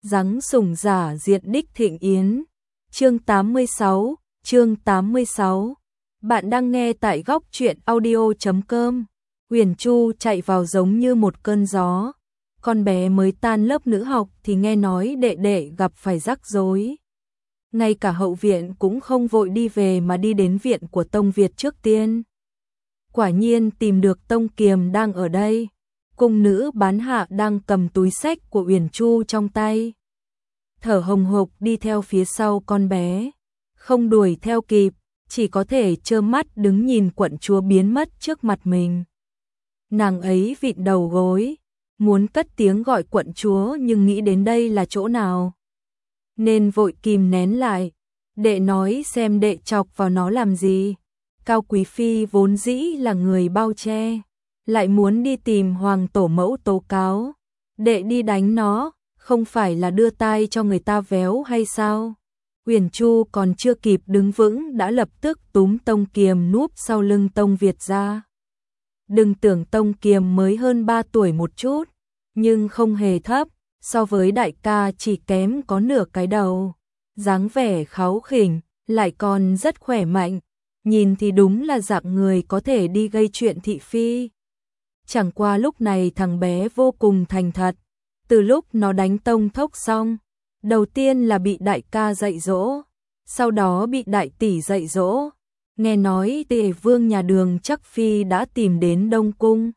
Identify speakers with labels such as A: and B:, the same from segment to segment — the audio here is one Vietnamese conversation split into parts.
A: Giáng sủng giả diện đích thịnh yến. Chương 86, chương 86. Bạn đang nghe tại góc truyện audio.com. Huyền Chu chạy vào giống như một cơn gió. Con bé mới tan lớp nữ học thì nghe nói đệ đệ gặp phải rắc rối. Ngay cả hậu viện cũng không vội đi về mà đi đến viện của Tông Việt trước tiên. Quả nhiên tìm được Tông Kiềm đang ở đây. Cung nữ bán hạ đang cầm túi xách của Huyền Chu trong tay. Thở hồng hộc đi theo phía sau con bé. Không đuổi theo kịp, chỉ có thể trơ mắt đứng nhìn quận chúa biến mất trước mặt mình. Nàng ấy vịn đầu gối, muốn cất tiếng gọi quận chúa nhưng nghĩ đến đây là chỗ nào, nên vội kìm nén lại. Đệ nói xem đệ chọc vào nó làm gì. Cao Quý Phi vốn dĩ là người bao che, lại muốn đi tìm hoàng tổ mẫu tố cáo. Đệ đi đánh nó, không phải là đưa tai cho người ta véo hay sao? Huyền Chu còn chưa kịp đứng vững đã lập tức túm Tông Kiềm núp sau lưng Tông Việt ra. Đừng tưởng Tông Kiềm mới hơn 3 tuổi một chút, nhưng không hề thấp, so với đại ca chỉ kém có nửa cái đầu. Dáng vẻ kháu khỉnh, lại còn rất khỏe mạnh, nhìn thì đúng là dạng người có thể đi gây chuyện thị phi. Chẳng qua lúc này thằng bé vô cùng thành thật. Từ lúc nó đánh Tông Thốc xong, đầu tiên là bị đại ca dạy dỗ, sau đó bị đại tỷ dạy dỗ. Nghe nói Tề Vương nhà Đường Trắc Phi đã tìm đến Đông Cung.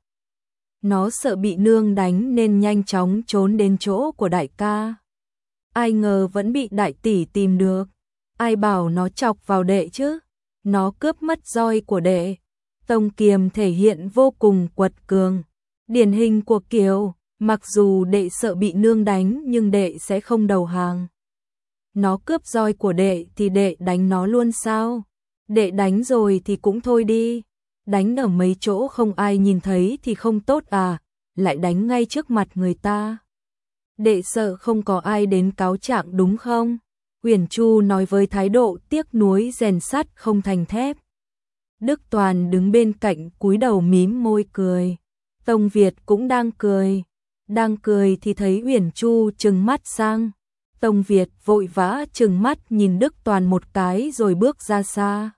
A: Nó sợ bị nương đánh nên nhanh chóng trốn đến chỗ của đại ca. Ai ngờ vẫn bị đại tỷ tìm được. Ai bảo nó chọc vào đệ chứ? Nó cướp mất roi của đệ. Tông Kiềm thể hiện vô cùng quật cường, điển hình của kiểu mặc dù đệ sợ bị nương đánh nhưng đệ sẽ không đầu hàng. Nó cướp roi của đệ thì đệ đánh nó luôn sao? Đệ đánh rồi thì cũng thôi đi. Đánh ở mấy chỗ không ai nhìn thấy thì không tốt à? Lại đánh ngay trước mặt người ta. Đệ sợ không có ai đến cáo trạng đúng không? Huyền Chu nói với thái độ tiếc nuối rèn sắt không thành thép. Đức Toàn đứng bên cạnh cúi đầu mím môi cười. Tông Việt cũng đang cười. Đang cười thì thấy Huyền Chu trừng mắt sang. Tông Việt vội vã trừng mắt nhìn Đức Toàn một cái rồi bước ra xa.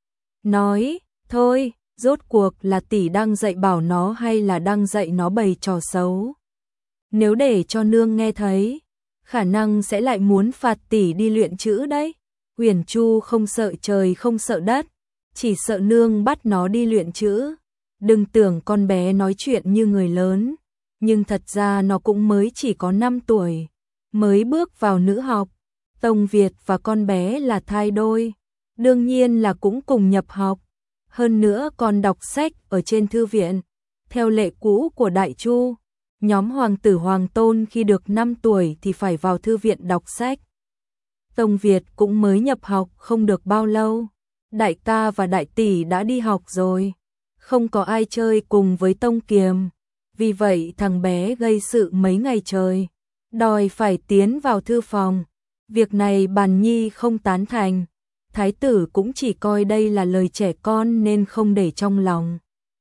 A: Nói, thôi, rốt cuộc là tỷ đang dạy bảo nó hay là đang dạy nó bày trò xấu? Nếu để cho nương nghe thấy, khả năng sẽ lại muốn phạt tỷ đi luyện chữ đấy. Huyền Chu không sợ trời không sợ đất, chỉ sợ nương bắt nó đi luyện chữ. Đừng tưởng con bé nói chuyện như người lớn. Nhưng thật ra nó cũng mới chỉ có 5 tuổi, mới bước vào nữ học. Tông Việt và con bé là thai đôi, đương nhiên là cũng cùng nhập học. Hơn nữa còn đọc sách ở trên thư viện. Theo lệ cũ của Đại Chu, nhóm hoàng tử hoàng tôn khi được 5 tuổi thì phải vào thư viện đọc sách. Tông Việt cũng mới nhập học không được bao lâu. Đại ca và đại tỷ đã đi học rồi, không có ai chơi cùng với Tông Kiềm. Vì vậy thằng bé gây sự mấy ngày trời, đòi phải tiến vào thư phòng. Việc này Bàn Nhi không tán thành. Thái tử cũng chỉ coi đây là lời trẻ con nên không để trong lòng.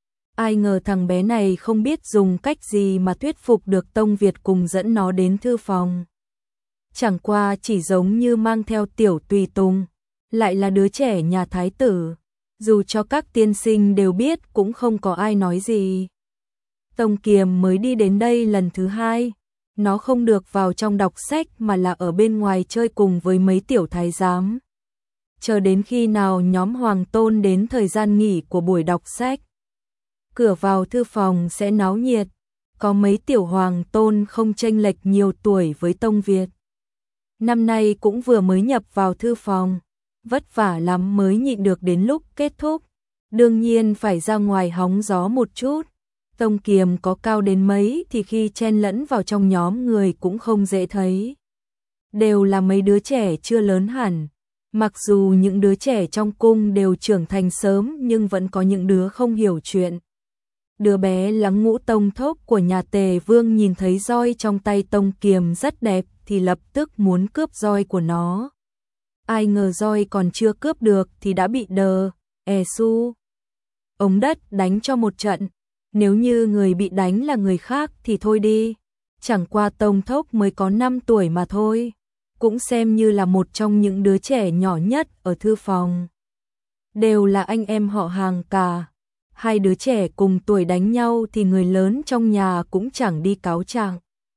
A: Ai ngờ thằng bé này không biết dùng cách gì mà thuyết phục được Tông Việt cùng dẫn nó đến thư phòng. Chẳng qua chỉ giống như mang theo tiểu tùy tùng, lại là đứa trẻ nhà thái tử. Dù cho các tiên sinh đều biết cũng không có ai nói gì. Tông Kiềm mới đi đến đây lần thứ 2, nó không được vào trong đọc sách mà là ở bên ngoài chơi cùng với mấy tiểu thái giám. Chờ đến khi nào nhóm hoàng tôn đến thời gian nghỉ của buổi đọc sách, cửa vào thư phòng sẽ náo nhiệt. Có mấy tiểu hoàng tôn không chênh lệch nhiều tuổi với Tông Việt. Năm nay cũng vừa mới nhập vào thư phòng, vất vả lắm mới nhịn được đến lúc kết thúc. Đương nhiên phải ra ngoài hóng gió một chút. Tông Kiềm có cao đến mấy thì khi chen lẫn vào trong nhóm người cũng không dễ thấy. Đều là mấy đứa trẻ chưa lớn hẳn. Mặc dù những đứa trẻ trong cung đều trưởng thành sớm nhưng vẫn có những đứa không hiểu chuyện. Đứa bé Lăng Ngũ Tông Thốc của nhà Tề Vương nhìn thấy roi trong tay Tông Kiềm rất đẹp thì lập tức muốn cướp roi của nó. Ai ngờ roi còn chưa cướp được thì đã bị đờ, su ống đất đánh cho một trận. Nếu như người bị đánh là người khác thì thôi đi. chẳng qua Tông Thốc mới có 5 tuổi mà thôi, cũng xem như là một trong những đứa trẻ nhỏ nhất ở thư phòng. Đều là anh em họ hàng cả, hai đứa trẻ cùng tuổi đánh nhau thì người lớn trong nhà cũng chẳng đi cáo trạng.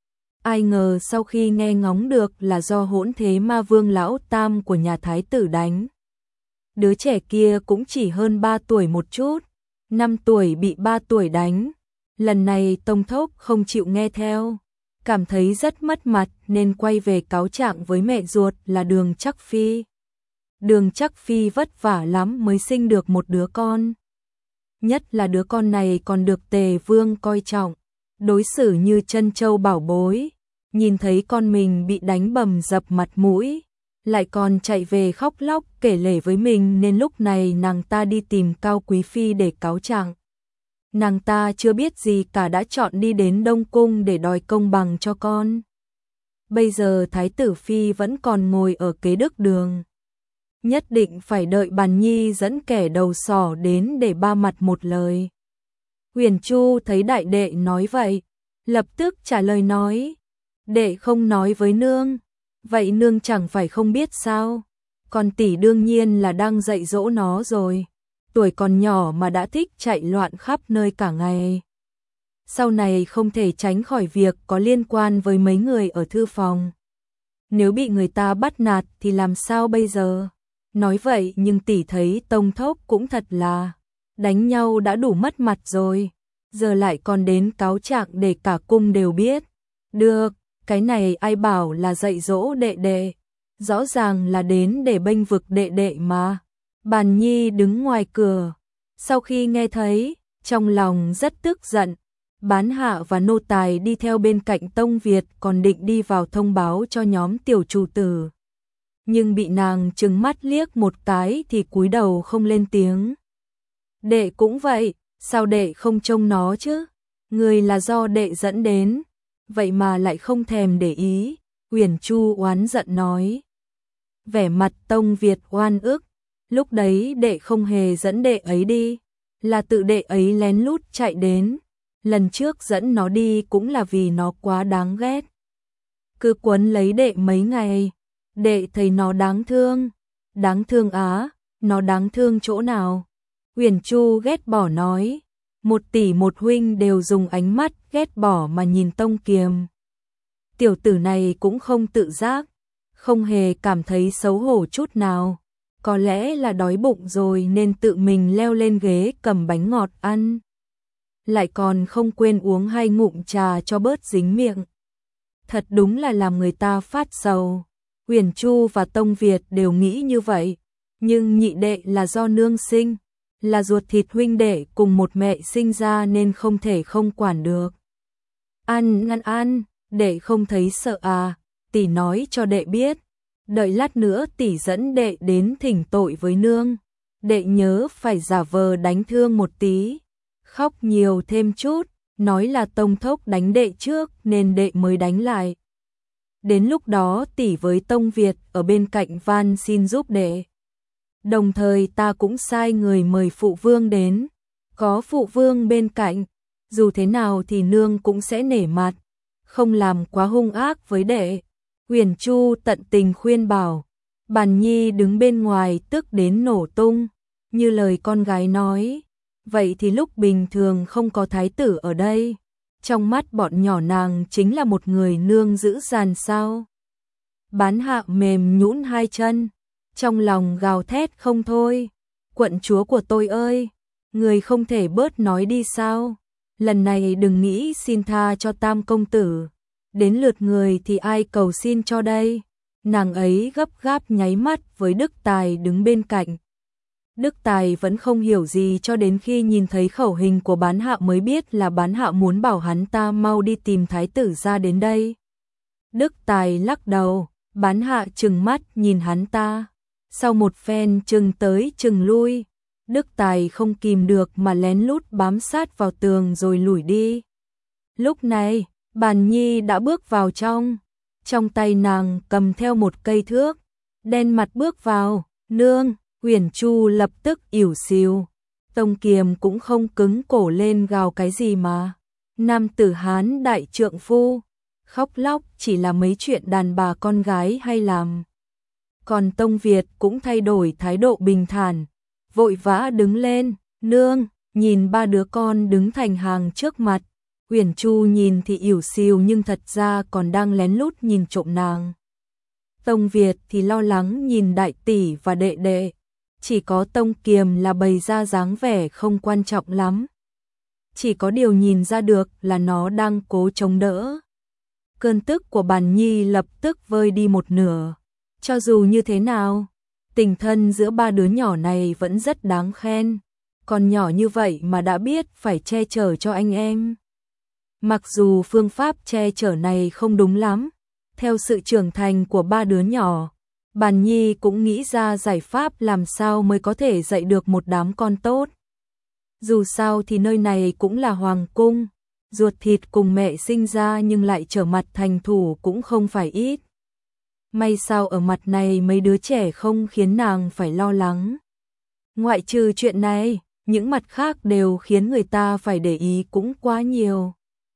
A: Ai ngờ sau khi nghe ngóng được là do Hỗn Thế Ma Vương lão tam của nhà thái tử đánh. Đứa trẻ kia cũng chỉ hơn 3 tuổi một chút, 5 tuổi bị 3 tuổi đánh. Lần này Tông Thốc không chịu nghe theo, cảm thấy rất mất mặt nên quay về cáo trạng với mẹ ruột là Đường Trắc Phi. Đường Trắc Phi vất vả lắm mới sinh được một đứa con. Nhất là đứa con này còn được Tề Vương coi trọng, đối xử như trân châu bảo bối. Nhìn thấy con mình bị đánh bầm dập mặt mũi, lại còn chạy về khóc lóc kể lể với mình, nên lúc này nàng ta đi tìm Cao Quý Phi để cáo trạng. Nàng ta chưa biết gì cả đã chọn đi đến Đông Cung để đòi công bằng cho con. Bây giờ Thái tử Phi vẫn còn ngồi ở kế đức đường. Nhất định phải đợi Bàn Nhi dẫn kẻ đầu sỏ đến để ba mặt một lời. Huyền Chu thấy đại đệ nói vậy, lập tức trả lời nói, đệ không nói với nương, vậy nương chẳng phải không biết sao, còn tỷ đương nhiên là đang dạy dỗ nó rồi, tuổi còn nhỏ mà đã thích chạy loạn khắp nơi cả ngày. Sau này không thể tránh khỏi việc có liên quan với mấy người ở thư phòng. Nếu bị người ta bắt nạt thì làm sao bây giờ? Nói vậy nhưng tỷ thấy Tông Thốc cũng thật là đánh nhau đã đủ mất mặt rồi, giờ lại còn đến cáo trạng để cả cung đều biết. Được, cái này ai bảo là dạy dỗ đệ đệ, rõ ràng là đến để bênh vực đệ đệ mà. Bàn Nhi đứng ngoài cửa, sau khi nghe thấy, trong lòng rất tức giận. Bán hạ và nô tài đi theo bên cạnh Tông Việt còn định đi vào thông báo cho nhóm tiểu chủ tử. Nhưng bị nàng trừng mắt liếc một cái thì cúi đầu không lên tiếng. Đệ cũng vậy, sao đệ không trông nó chứ? Người là do đệ dẫn đến, vậy mà lại không thèm để ý, Huyền Chu oán giận nói. Vẻ mặt Tông Việt oan ức, lúc đấy đệ không hề dẫn đệ ấy đi, là tự đệ ấy lén lút chạy đến. Lần trước dẫn nó đi cũng là vì nó quá đáng ghét. Cứ quấn lấy đệ mấy ngày, đệ thấy nó đáng thương. Đáng thương á, nó đáng thương chỗ nào? Huyền Chu ghét bỏ nói. Một tỷ một huynh đều dùng ánh mắt ghét bỏ mà nhìn Tông Kiềm. Tiểu tử này cũng không tự giác, không hề cảm thấy xấu hổ chút nào. Có lẽ là đói bụng rồi nên tự mình leo lên ghế cầm bánh ngọt ăn. Lại còn không quên uống 2 ngụm trà cho bớt dính miệng. Thật đúng là làm người ta phát sầu. Huyền Chu và Tông Việt đều nghĩ như vậy, nhưng nhị đệ là do nương sinh, là ruột thịt huynh đệ cùng một mẹ sinh ra nên không thể không quản được. Ăn, đệ không thấy sợ à, tỷ nói cho đệ biết, đợi lát nữa tỷ dẫn đệ đến thỉnh tội với nương, đệ nhớ phải giả vờ đánh thương một tí. Khóc nhiều thêm chút, nói là Tông Thốc đánh đệ trước nên đệ mới đánh lại. Đến lúc đó tỷ với Tông Việt ở bên cạnh van xin giúp đệ. Đồng thời ta cũng sai người mời phụ vương đến, có phụ vương bên cạnh, dù thế nào thì nương cũng sẽ nể mặt, không làm quá hung ác với đệ. Huyền Chu tận tình khuyên bảo, Bàn Nhi đứng bên ngoài tức đến nổ tung, như lời con gái nói. Vậy thì lúc bình thường không có thái tử ở đây, trong mắt bọn nhỏ nàng chính là một người nương dữ dằn sao? Bán hạ mềm nhũn 2 chân, trong lòng gào thét không thôi. Quận chúa của tôi ơi, người không thể bớt nói đi sao? Lần này đừng nghĩ xin tha cho Tam công tử, đến lượt người thì ai cầu xin cho đây? Nàng ấy gấp gáp nháy mắt với Đức Tài đứng bên cạnh. Đức Tài vẫn không hiểu gì cho đến khi nhìn thấy khẩu hình của bán hạ mới biết là bán hạ muốn bảo hắn ta mau đi tìm thái tử ra đến đây. Đức Tài lắc đầu, bán hạ trừng mắt nhìn hắn ta. Sau một phen chừng tới chừng lui, Đức Tài không kìm được mà lén lút bám sát vào tường rồi lủi đi. Lúc này, Bàn Nhi đã bước vào trong tay nàng cầm theo một cây thước, đen mặt bước vào, nương. Huyền Chu lập tức ỉu xìu, Tông Kiềm cũng không cứng cổ lên gào cái gì mà. Nam tử Hán đại trượng phu, khóc lóc chỉ là mấy chuyện đàn bà con gái hay làm. Còn Tông Việt cũng thay đổi thái độ bình thản, vội vã đứng lên, nương, nhìn ba đứa con đứng thành hàng trước mặt. Uyển Chu nhìn thì ỉu xìu nhưng thật ra còn đang lén lút nhìn trộm nàng. Tông Việt thì lo lắng nhìn đại tỷ và đệ đệ, chỉ có Tông Kiềm là bày ra dáng vẻ không quan trọng lắm. Chỉ có điều nhìn ra được là nó đang cố chống đỡ. Cơn tức của Bàn Nhi lập tức vơi đi một nửa. Cho dù như thế nào, tình thân giữa ba đứa nhỏ này vẫn rất đáng khen. Còn nhỏ như vậy mà đã biết phải che chở cho anh em. Mặc dù phương pháp che chở này không đúng lắm, theo sự trưởng thành của ba đứa nhỏ, Bàn Nhi cũng nghĩ ra giải pháp làm sao mới có thể dạy được một đám con tốt. Dù sao thì nơi này cũng là hoàng cung, ruột thịt cùng mẹ sinh ra nhưng lại trở mặt thành thủ cũng không phải ít. May sao ở mặt này mấy đứa trẻ không khiến nàng phải lo lắng. Ngoại trừ chuyện này, những mặt khác đều khiến người ta phải để ý cũng quá nhiều.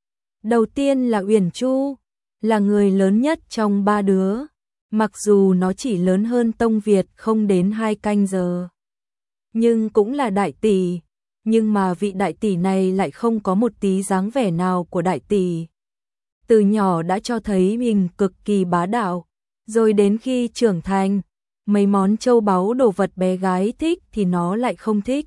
A: Đầu tiên là Uyển Chu, là người lớn nhất trong ba đứa, mặc dù nó chỉ lớn hơn Tông Việt không đến 2 canh giờ. Nhưng cũng là đại tỷ, nhưng mà vị đại tỷ này lại không có một tí dáng vẻ nào của đại tỷ. Từ nhỏ đã cho thấy mình cực kỳ bá đạo, rồi đến khi trưởng thành, mấy món châu báu đồ vật bé gái thích thì nó lại không thích.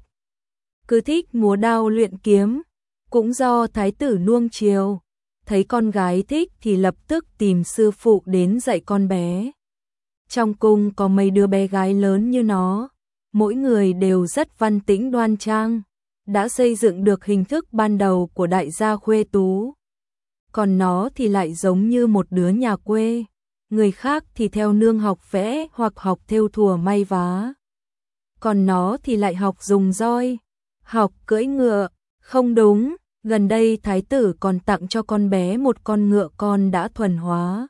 A: Cứ thích múa đao luyện kiếm, cũng do thái tử nuông chiều. Thấy con gái thích thì lập tức tìm sư phụ đến dạy con bé. Trong cung có mấy đứa bé gái lớn như nó, mỗi người đều rất văn tĩnh đoan trang, đã xây dựng được hình thức ban đầu của đại gia khuê tú. Còn nó thì lại giống như một đứa nhà quê, người khác thì theo nương học vẽ hoặc học thêu thùa may vá. Còn nó thì lại học dùng roi, học cưỡi ngựa, không đúng. Gần đây thái tử còn tặng cho con bé một con ngựa con đã thuần hóa,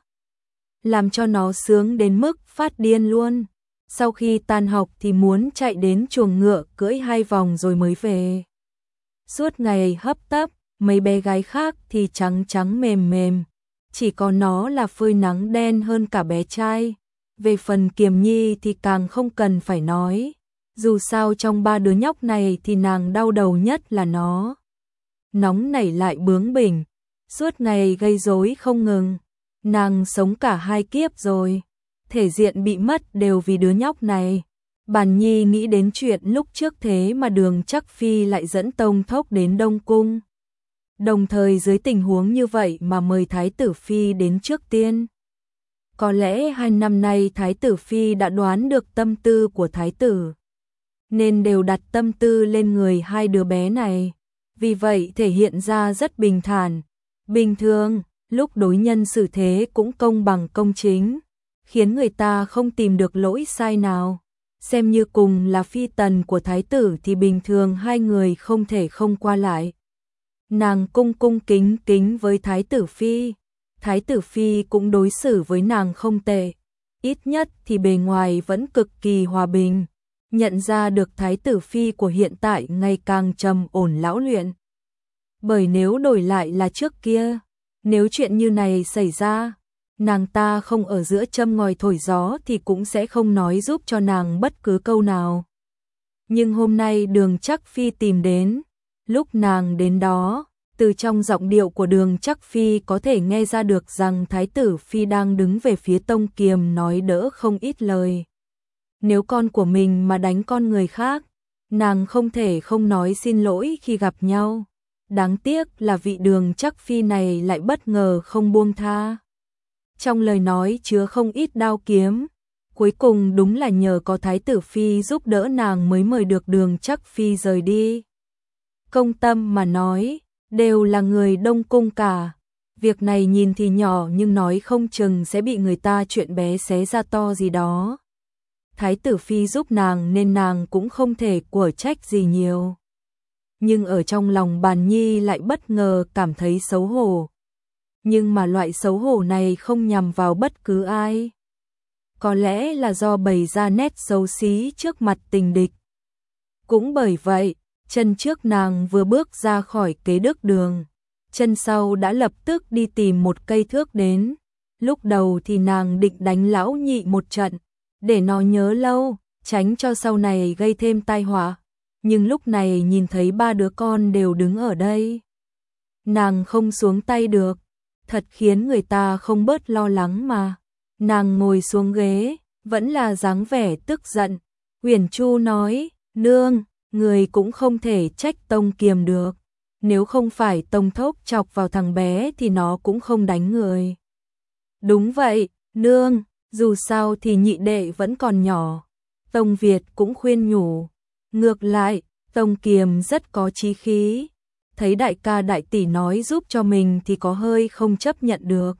A: làm cho nó sướng đến mức phát điên luôn. Sau khi tan học thì muốn chạy đến chuồng ngựa cưỡi 2 vòng rồi mới về. Suốt ngày hấp tấp, mấy bé gái khác thì trắng trắng mềm mềm, chỉ có nó là phơi nắng đen hơn cả bé trai. Về phần Kiềm Nhi thì càng không cần phải nói, dù sao trong ba đứa nhóc này thì nàng đau đầu nhất là nó. Nóng nảy lại bướng bỉnh, suốt ngày gây rối không ngừng. Nàng sống cả 2 kiếp rồi, thể diện bị mất đều vì đứa nhóc này. Bàn Nhi nghĩ đến chuyện lúc trước thế mà Đường Trắc Phi lại dẫn Tông Thốc đến Đông Cung. Đồng thời dưới tình huống như vậy mà mời Thái tử Phi đến trước tiên. Có lẽ 2 năm nay Thái tử Phi đã đoán được tâm tư của Thái tử, nên đều đặt tâm tư lên người 2 đứa bé này. Vì vậy thể hiện ra rất bình thản, bình thường, lúc đối nhân xử thế cũng công bằng công chính, khiến người ta không tìm được lỗi sai nào. Xem như cùng là phi tần của thái tử thì bình thường 2 người không thể không qua lại. Nàng cung kính kính với thái tử phi cũng đối xử với nàng không tệ, ít nhất thì bề ngoài vẫn cực kỳ hòa bình. Nhận ra được thái tử phi của hiện tại ngày càng trầm ổn lão luyện. Bởi nếu đổi lại là trước kia, nếu chuyện như này xảy ra, nàng ta không ở giữa châm ngòi thổi gió thì cũng sẽ không nói giúp cho nàng bất cứ câu nào. Nhưng hôm nay Đường Trắc Phi tìm đến, lúc nàng đến đó, từ trong giọng điệu của Đường Trắc Phi có thể nghe ra được rằng thái tử phi đang đứng về phía Tông Kiềm nói đỡ không ít lời. Nếu con của mình mà đánh con người khác, nàng không thể không nói xin lỗi khi gặp nhau. Đáng tiếc là vị Đường Trắc Phi này lại bất ngờ không buông tha. Trong lời nói chứa không ít đao kiếm. Cuối cùng đúng là nhờ có Thái tử Phi giúp đỡ nàng mới mời được Đường Trắc Phi rời đi. Công tâm mà nói, đều là người Đông Cung cả. Việc này nhìn thì nhỏ nhưng nói không chừng sẽ bị người ta chuyện bé xé ra to gì đó. Thái tử Phi giúp nàng nên nàng cũng không thể của trách gì nhiều. Nhưng ở trong lòng Bàn Nhi lại bất ngờ cảm thấy xấu hổ. Nhưng mà loại xấu hổ này không nhằm vào bất cứ ai. Có lẽ là do bày ra nét xấu xí trước mặt tình địch. Cũng bởi vậy, chân trước nàng vừa bước ra khỏi kế đức đường, chân sau đã lập tức đi tìm một cây thước đến. Lúc đầu thì nàng định đánh lão nhị một trận, để nó nhớ lâu, tránh cho sau này gây thêm tai họa. Nhưng lúc này nhìn thấy ba đứa con đều đứng ở đây, nàng không xuống tay được, thật khiến người ta không bớt lo lắng mà. Nàng ngồi xuống ghế, vẫn là dáng vẻ tức giận. Uyển Chu nói, nương, người cũng không thể trách Tông Kiềm được. Nếu không phải Tông Thốc chọc vào thằng bé thì nó cũng không đánh người. Đúng vậy, nương, dù sao thì nhị đệ vẫn còn nhỏ. Tông Việt cũng khuyên nhủ. Ngược lại, Tông Kiềm rất có chí khí. Thấy đại ca đại tỷ nói giúp cho mình thì có hơi không chấp nhận được.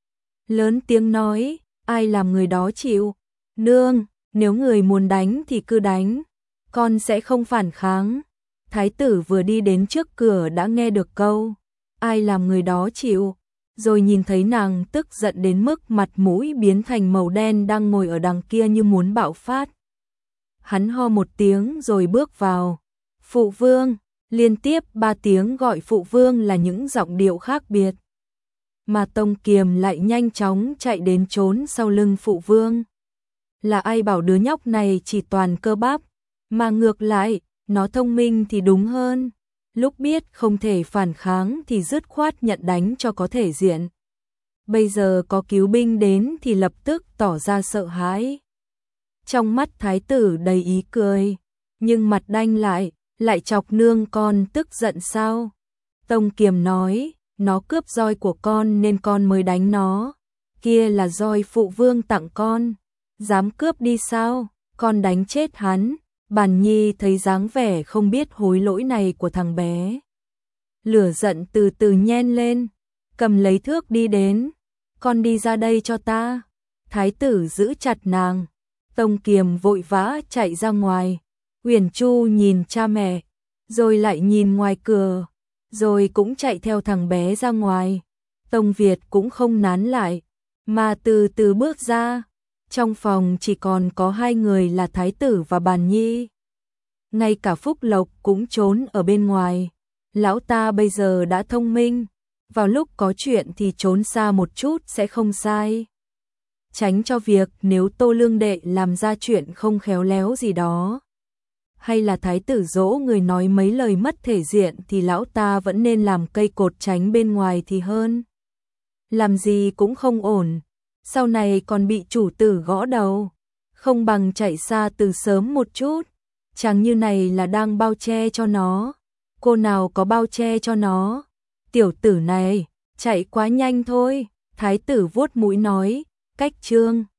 A: Lớn tiếng nói, ai làm người đó chịu. Nương, nếu người muốn đánh thì cứ đánh, con sẽ không phản kháng. Thái tử vừa đi đến trước cửa đã nghe được câu, ai làm người đó chịu. Rồi nhìn thấy nàng tức giận đến mức mặt mũi biến thành màu đen đang ngồi ở đằng kia như muốn bạo phát. Hắn ho một tiếng rồi bước vào. Phụ vương, liên tiếp 3 tiếng gọi phụ vương là những giọng điệu khác biệt. Mà Tông Kiềm lại nhanh chóng chạy đến trốn sau lưng phụ vương. Là ai bảo đứa nhóc này chỉ toàn cơ bắp, mà ngược lại, nó thông minh thì đúng hơn. Lúc biết không thể phản kháng thì dứt khoát nhận đánh cho có thể diện. Bây giờ có cứu binh đến thì lập tức tỏ ra sợ hãi. Trong mắt thái tử đầy ý cười, nhưng mặt đanh lại chọc nương con tức giận sao? Tông Kiềm nói, nó cướp roi của con nên con mới đánh nó. Kia là roi phụ vương tặng con, dám cướp đi sao? Con đánh chết hắn. Bàn Nhi thấy dáng vẻ không biết hối lỗi này của thằng bé, lửa giận từ từ nhen lên, cầm lấy thước đi đến. Con đi ra đây cho ta. Thái tử giữ chặt nàng. Tông Kiềm vội vã chạy ra ngoài. Uyển Chu nhìn cha mẹ, rồi lại nhìn ngoài cửa, rồi cũng chạy theo thằng bé ra ngoài. Tông Việt cũng không nán lại, mà từ từ bước ra. Trong phòng chỉ còn có 2 người là thái tử và Bàn Nhi. Ngay cả Phúc Lộc cũng trốn ở bên ngoài. Lão ta bây giờ đã thông minh, vào lúc có chuyện thì trốn xa một chút sẽ không sai. Tránh cho việc nếu Tô Lương Đệ làm ra chuyện không khéo léo gì đó, hay là thái tử dỗ người nói mấy lời mất thể diện thì lão ta vẫn nên làm cây cột tránh bên ngoài thì hơn. Làm gì cũng không ổn, sau này còn bị chủ tử gõ đầu, không bằng chạy xa từ sớm một chút. Chẳng như này là đang bao che cho nó. Cô nào có bao che cho nó? Tiểu tử này, chạy quá nhanh thôi. Thái tử vuốt mũi nói, cách trương.